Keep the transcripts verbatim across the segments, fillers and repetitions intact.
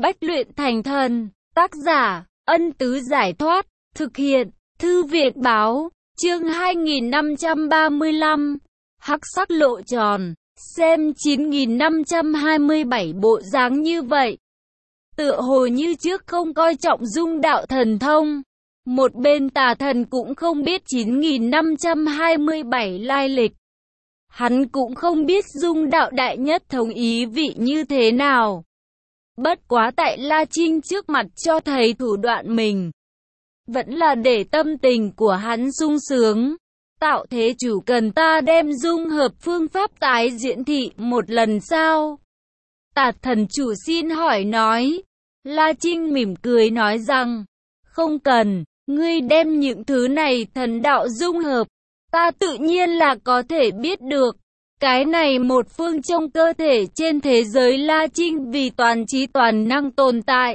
Bách luyện thành thần. Tác giả, Ân Tứ Giải Thoát. Thực hiện, Thư Việt Báo. Chương hai nghìn năm trăm ba mươi lăm. Hắc sắc lộ tròn. Xem chín nghìn năm trăm hai mươi bảy bộ dáng như vậy. Tựa hồ như trước không coi trọng dung đạo thần thông. Một bên tà thần cũng không biết chín nghìn năm trăm hai mươi bảy lai lịch. Hắn cũng không biết dung đạo đại nhất thống ý vị như thế nào. Bất quá tại La Trinh trước mặt cho thấy thủ đoạn mình. Vẫn là để tâm tình của hắn sung sướng. Tạo thế chủ cần ta đem dung hợp phương pháp tái diễn thị một lần sao? Tà thần chủ xin hỏi nói. La Trinh mỉm cười nói rằng, không cần, ngươi đem những thứ này thần đạo dung hợp, ta tự nhiên là có thể biết được. Cái này một phương trong cơ thể trên thế giới La Trinh vì toàn trí toàn năng tồn tại.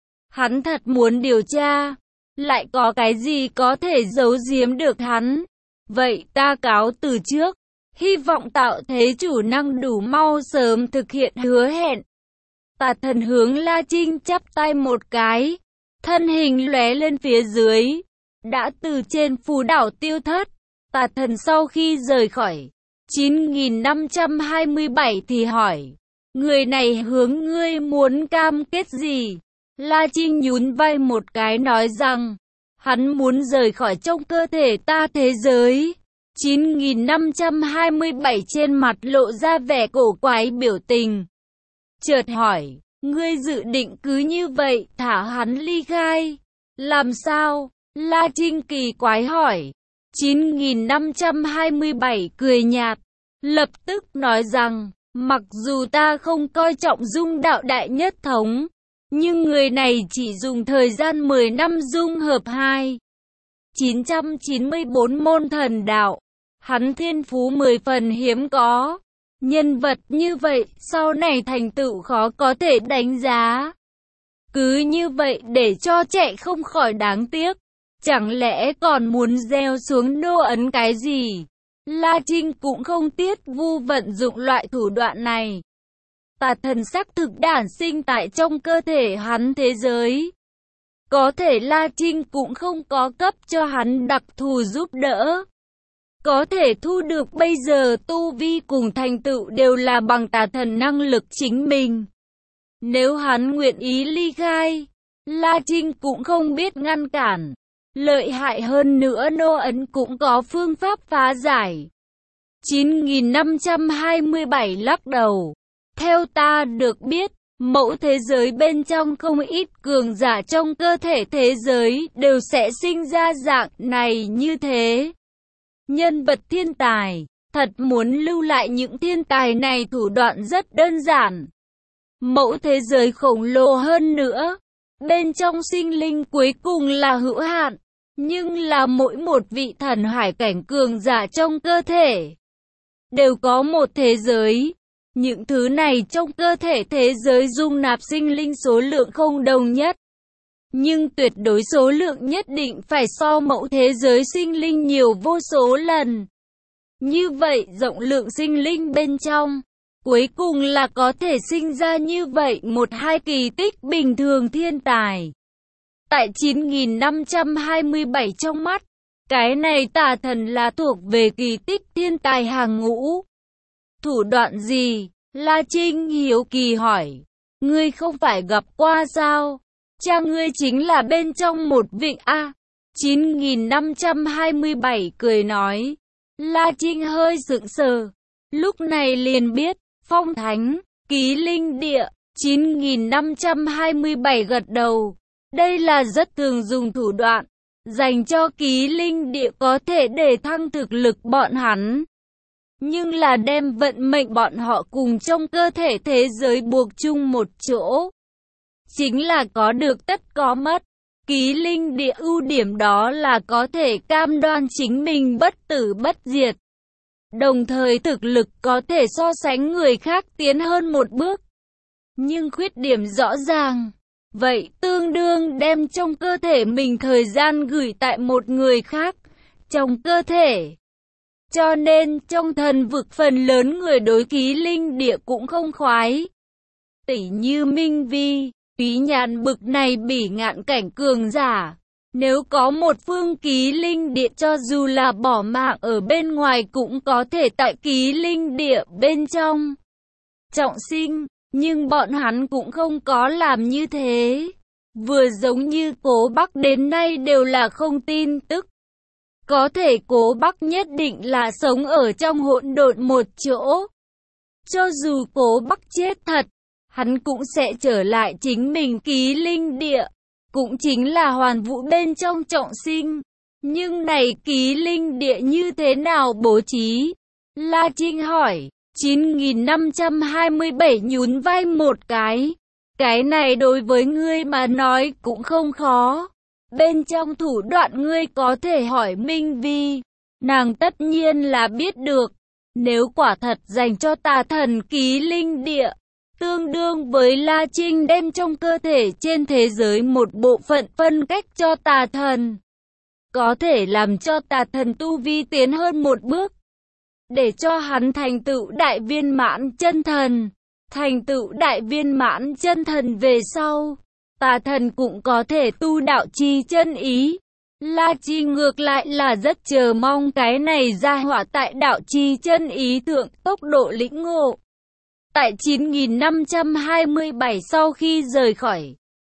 Hắn thật muốn điều tra, lại có cái gì có thể giấu giếm được hắn. Vậy ta cáo từ trước, hy vọng tạo thế chủ năng đủ mau sớm thực hiện hứa hẹn. Tà thần hướng La Trinh chắp tay một cái, thân hình lóe lên phía dưới, đã từ trên phù đảo tiêu thất. Tà thần sau khi rời khỏi chín nghìn năm trăm hai mươi bảy thì hỏi, người này hướng ngươi muốn cam kết gì? La Trinh nhún vai một cái nói rằng, hắn muốn rời khỏi trong cơ thể ta thế giới. chín nghìn năm trăm hai mươi bảy trên mặt lộ ra vẻ cổ quái biểu tình. Chợt hỏi, ngươi dự định cứ như vậy thả hắn ly khai? Làm sao? La Trinh kỳ quái hỏi. chín nghìn năm trăm hai mươi bảy cười nhạt, lập tức nói rằng, mặc dù ta không coi trọng dung đạo đại nhất thống, nhưng người này chỉ dùng thời gian mười năm dung hợp hai nghìn chín trăm chín mươi bốn môn thần đạo. Hắn thiên phú mười phần hiếm có. Nhân vật như vậy, sau này thành tựu khó có thể đánh giá. Cứ như vậy để cho chạy không khỏi đáng tiếc. Chẳng lẽ còn muốn gieo xuống nô ấn cái gì? La Trinh cũng không tiếc vu vận dụng loại thủ đoạn này. Tà thần xác thực đản sinh tại trong cơ thể hắn thế giới. Có thể La Trinh cũng không có cấp cho hắn đặc thù giúp đỡ. Có thể thu được bây giờ tu vi cùng thành tựu đều là bằng tà thần năng lực chính mình. Nếu hắn nguyện ý ly khai, La Trinh cũng không biết ngăn cản. Lợi hại hơn nữa nô ấn cũng có phương pháp phá giải. chín nghìn năm trăm hai mươi bảy lắc đầu. Theo ta được biết, mẫu thế giới bên trong không ít cường giả trong cơ thể thế giới đều sẽ sinh ra dạng này như thế. Nhân vật thiên tài, thật muốn lưu lại những thiên tài này thủ đoạn rất đơn giản. Mẫu thế giới khổng lồ hơn nữa, bên trong sinh linh cuối cùng là hữu hạn, nhưng là mỗi một vị thần hải cảnh cường giả trong cơ thể đều có một thế giới. Những thứ này trong cơ thể thế giới dung nạp sinh linh số lượng không đồng nhất, nhưng tuyệt đối số lượng nhất định phải so mẫu thế giới sinh linh nhiều vô số lần. Như vậy rộng lượng sinh linh bên trong, cuối cùng là có thể sinh ra như vậy một hai kỳ tích bình thường thiên tài. Tại chín nghìn năm trăm hai mươi bảy trong mắt, cái này tà thần là thuộc về kỳ tích thiên tài hàng ngũ. Thủ đoạn gì? La Trinh hiếu kỳ hỏi. Ngươi không phải gặp qua sao? Cha ngươi chính là bên trong một vị A. chín nghìn năm trăm hai mươi bảy cười nói. La Trinh hơi sững sờ. Lúc này liền biết, phong thánh, ký linh địa. chín nghìn năm trăm hai mươi bảy gật đầu. Đây là rất thường dùng thủ đoạn, dành cho ký linh địa có thể để thăng thực lực bọn hắn. Nhưng là đem vận mệnh bọn họ cùng trong cơ thể thế giới buộc chung một chỗ. Chính là có được tất có mất. Ký linh địa ưu điểm đó là có thể cam đoan chính mình bất tử bất diệt. Đồng thời thực lực có thể so sánh người khác tiến hơn một bước. Nhưng khuyết điểm rõ ràng. Vậy tương đương đem trong cơ thể mình thời gian gửi tại một người khác trong cơ thể. Cho nên trong thần vực phần lớn người đối ký linh địa cũng không khoái. Tỉ như Minh Vi, Quý nhàn bực này bỉ ngạn cảnh cường giả. Nếu có một phương ký linh địa cho dù là bỏ mạng ở bên ngoài cũng có thể tại ký linh địa bên trong trọng sinh, nhưng bọn hắn cũng không có làm như thế. Vừa giống như Cố Bắc đến nay đều là không tin tức. Có thể Cố Bắc nhất định là sống ở trong hỗn độn một chỗ. Cho dù Cố Bắc chết thật, hắn cũng sẽ trở lại chính mình ký linh địa, cũng chính là hoàn vũ bên trong trọng sinh. Nhưng này ký linh địa như thế nào bố trí? La Trinh hỏi. chín nghìn năm trăm hai mươi bảy nhún vai một cái. Cái này đối với ngươi mà nói cũng không khó. Bên trong thủ đoạn ngươi có thể hỏi Minh Vi. Nàng tất nhiên là biết được. Nếu quả thật dành cho tà thần ký linh địa, tương đương với La Trinh đem trong cơ thể trên thế giới một bộ phận phân cách cho tà thần, có thể làm cho tà thần tu vi tiến hơn một bước, để cho hắn thành tựu đại viên mãn chân thần. Thành tựu đại viên mãn chân thần về sau, tà thần cũng có thể tu đạo chi chân ý. La Chi ngược lại là rất chờ mong cái này ra hỏa tại đạo chi chân ý thượng tốc độ lĩnh ngộ. Tại chín nghìn năm trăm hai mươi bảy sau khi rời khỏi,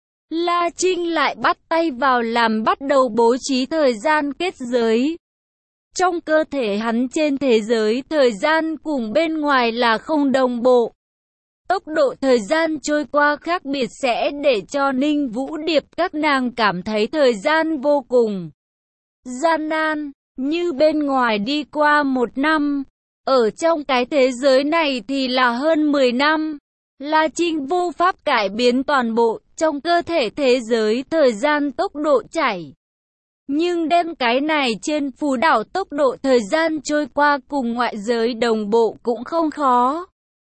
La Trinh lại bắt tay vào làm bắt đầu bố trí thời gian kết giới. Trong cơ thể hắn trên thế giới thời gian cùng bên ngoài là không đồng bộ. Tốc độ thời gian trôi qua khác biệt sẽ để cho Ninh Vũ Điệp các nàng cảm thấy thời gian vô cùng gian nan, như bên ngoài đi qua một năm, ở trong cái thế giới này thì là hơn mười năm. La Trinh vô pháp cải biến toàn bộ trong cơ thể thế giới thời gian tốc độ chảy. Nhưng đem cái này trên phù đảo tốc độ thời gian trôi qua cùng ngoại giới đồng bộ cũng không khó.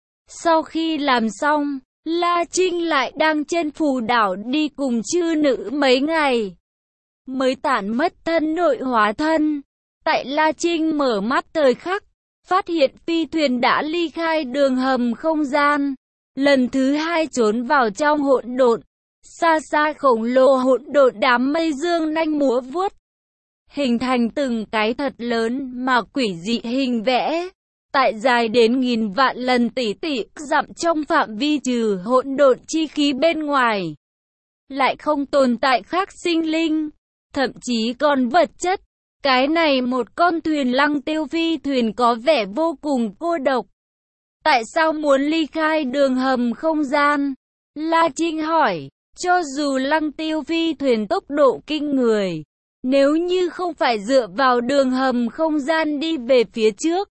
Sau khi làm xong, La Trinh lại đang trên phù đảo đi cùng chư nữ mấy ngày, mới tản mất thân nội hóa thân. Tại La Trinh mở mắt thời khắc, phát hiện phi thuyền đã ly khai đường hầm không gian, lần thứ hai trốn vào trong hỗn độn. Xa xa khổng lồ hỗn độn đám mây dương nanh múa vuốt, hình thành từng cái thật lớn mà quỷ dị hình vẽ. Tại dài đến nghìn vạn lần tỷ tỷ dặm trong phạm vi trừ hỗn độn chi khí bên ngoài, lại không tồn tại khác sinh linh, thậm chí còn vật chất. Cái này một con thuyền lăng tiêu phi thuyền có vẻ vô cùng cô độc. Tại sao muốn ly khai đường hầm không gian? La Trinh hỏi. Cho dù lăng tiêu phi thuyền tốc độ kinh người, nếu như không phải dựa vào đường hầm không gian đi về phía trước,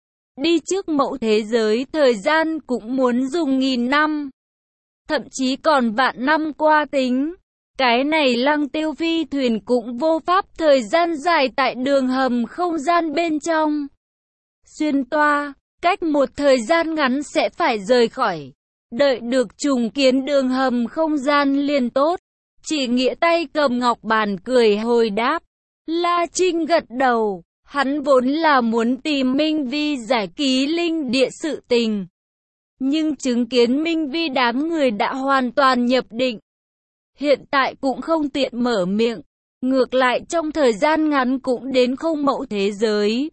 đi trước mẫu thế giới thời gian cũng muốn dùng nghìn năm, thậm chí còn vạn năm qua tính. Cái này lăng tiêu phi thuyền cũng vô pháp thời gian dài tại đường hầm không gian bên trong xuyên toa, cách một thời gian ngắn sẽ phải rời khỏi. Đợi được trùng kiến đường hầm không gian liền tốt. Chỉ Nghĩa tay cầm ngọc bàn cười hồi đáp. La Trinh gật đầu. Hắn vốn là muốn tìm Minh Vi giải ký linh địa sự tình, nhưng chứng kiến Minh Vi đám người đã hoàn toàn nhập định, hiện tại cũng không tiện mở miệng. Ngược lại trong thời gian ngắn cũng đến không mẫu thế giới.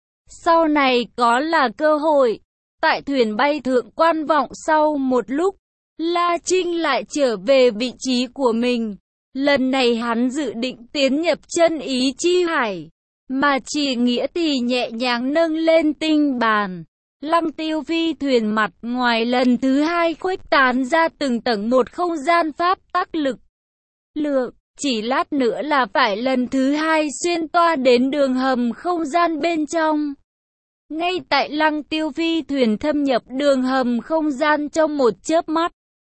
Sau này có là cơ hội. Tại thuyền bay thượng quan vọng sau một lúc, La Trinh lại trở về vị trí của mình. Lần này hắn dự định tiến nhập chân ý chi hải, mà Chỉ Nghĩa thì nhẹ nhàng nâng lên tinh bàn. Lăng tiêu phi thuyền mặt ngoài lần thứ hai khuếch tán ra từng tầng một không gian pháp tắc lực lượng. Chỉ lát nữa là phải lần thứ hai xuyên toa đến đường hầm không gian bên trong. Ngay tại lăng tiêu phi thuyền thâm nhập đường hầm không gian trong một chớp mắt,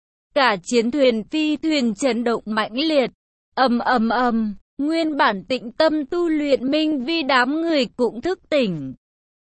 cả chiến thuyền phi thuyền chấn động mãnh liệt, ầm ầm ầm. Nguyên bản tĩnh tâm tu luyện Minh Vi đám người cũng thức tỉnh.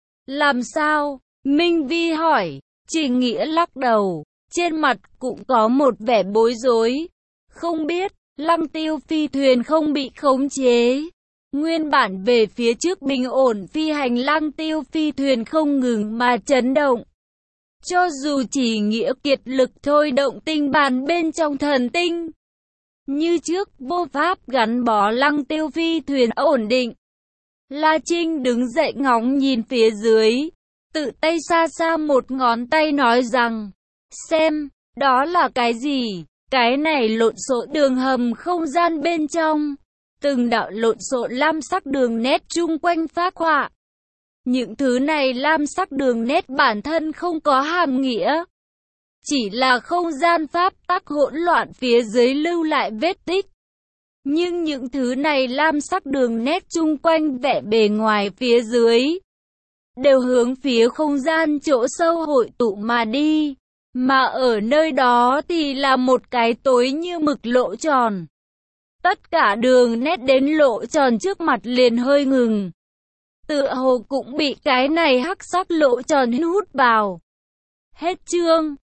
Làm sao? Minh Vi hỏi. Chỉ Nghĩa lắc đầu, trên mặt cũng có một vẻ bối rối. Không biết, lăng tiêu phi thuyền không bị khống chế. Nguyên bản về phía trước bình ổn phi hành lăng tiêu phi thuyền không ngừng mà chấn động. Cho dù chỉ nghĩa kiệt lực thôi động tinh bàn bên trong thần tinh. Như trước vô pháp gắn bó Lăng Tiêu phi thuyền ổn định. La Trinh đứng dậy ngóng nhìn phía dưới. Tự tay xa xa một ngón tay nói rằng. Xem, đó là cái gì? Cái này lộn xộn đường hầm không gian bên trong. Từng đạo lộn xộn lam sắc đường nét chung quanh phác họa. Những thứ này lam sắc đường nét bản thân không có hàm nghĩa. Chỉ là không gian pháp tắc hỗn loạn phía dưới lưu lại vết tích. Nhưng những thứ này lam sắc đường nét chung quanh vẻ bề ngoài phía dưới. Đều hướng phía không gian chỗ sâu hội tụ mà đi. Mà ở nơi đó thì là một cái tối như mực lỗ tròn. Tất cả đường nét đến lỗ tròn trước mặt liền hơi ngừng. Tựa hồ cũng bị cái này hắc sắc lỗ tròn hút vào. Hết chương.